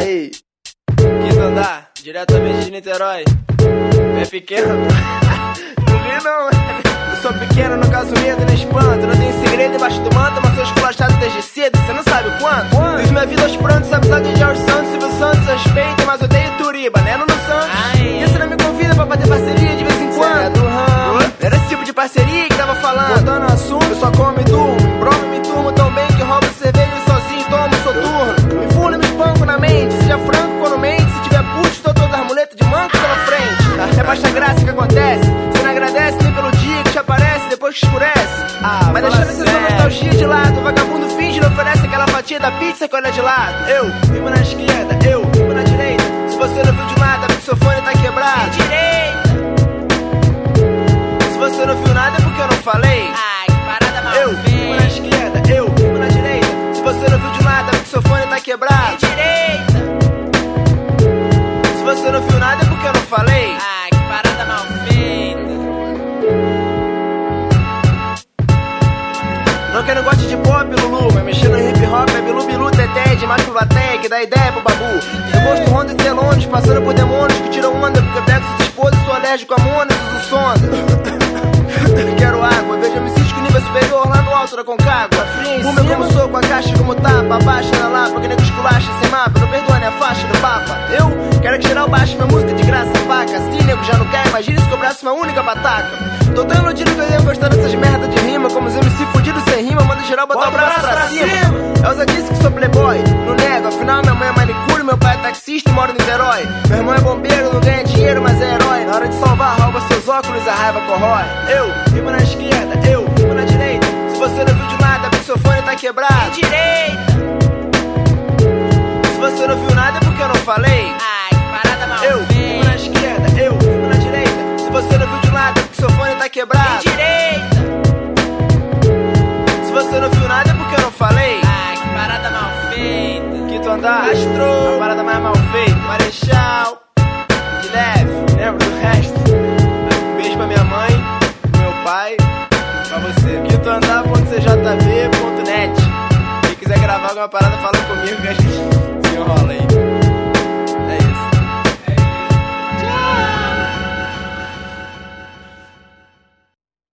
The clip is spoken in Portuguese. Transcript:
Aí, quinto andar, diretamente de Niterói. É pequeno? Não ri não, mano. Eu sou pequeno, não caso medo nem espanto. Não tenho segredo debaixo do manto, mas sou esculachado desde cedo. Cê não sabe o quanto. Fiz minha vida aos prantos, amizade de George Santos. Silvio Santos, respeito, mas odeio Turiba, né? No Santos. E você não me convida pra fazer parceria de vez em quando? É do ramo. Era esse tipo de parceria que tava falando. Voltando ao assunto, eu só como e durmo. Broma, me turmo tão bem que roubo cerveja e sozinho tomo soturno. Me fundo e me espanco na mente. Seja franco quando mente. Se tiver puto, estou todas as muletas de manco pela frente. É baixa graça que acontece. Você não agradece nem pelo dia que te aparece depois que escurece. Mas deixando essa sua nostalgia de lado, o vagabundo finge e não oferece aquela fatia da pizza que olha de lado. Eu rimo na esquerda, eu rimo na direita. Se você não viu de nada, porque seu fone tá quebrado. De direita. Se você não viu nada é porque eu não falei. Ai, que parada mal eu rimo na esquerda, eu rimo na direita. Se você não viu de nada é porque seu fone tá quebrado. De direita. Se você não viu nada é porque eu não falei. Ai, que parada mal feita. Não que eu não goste de pop, Lulu, mas mexer no hip hop é bilu, bilu, teté, de macho plateia, que dá ideia pro babu. Eu gosto Honda e Telones, passando por demônios que tiram onda, porque eu pego suas esposas, sou alérgico a monas, uso sonda. Quero água, vejo MCs com nível superior lá no alto da Concagua. Fume como sou, com a caixa como tapa, abaixa na lapa, que nego esculacha sem mapa, não perdoa nem a faixa do papa. Eu quero que geral baixe minha música de graça, vaca. Assim nego já não quer, imagina se cobrasse uma única pataca. Tô tão iludido que eu devo gostar dessas merda de rima, como os MC fudidos sem rima, manda geral botar o braço pra cima. Elza disse que sou playboy, não nego, afinal minha mãe é manicure, meu pai é taxista e mora no Niterói. Meu irmão é bombeiro, não ganha dinheiro, mas é herói. Na hora de salvar, rouba seus óculos, a raiva corrói. Eu rimo na esquerda, eu rimo na direita. Se você não viu de nada, é porque seu fone tá quebrado. De direita. Se você não viu nada, é porque eu não falei. Ai, que parada mal eu rimo na esquerda, eu rimo na direita. Se você não viu de nada, é porque seu fone tá quebrado. De direita. Se você não viu nada, é porque eu não falei. Ai, que parada mal feita. Quinto andar, Castro, a parada mais mal feita. Marechal, de leve, lembra do resto? Um beijo pra minha mãe, pro meu pai, pra você. Quinto andar.cjb.net. Quem quiser gravar alguma parada, fala comigo que a gente se enrola aí.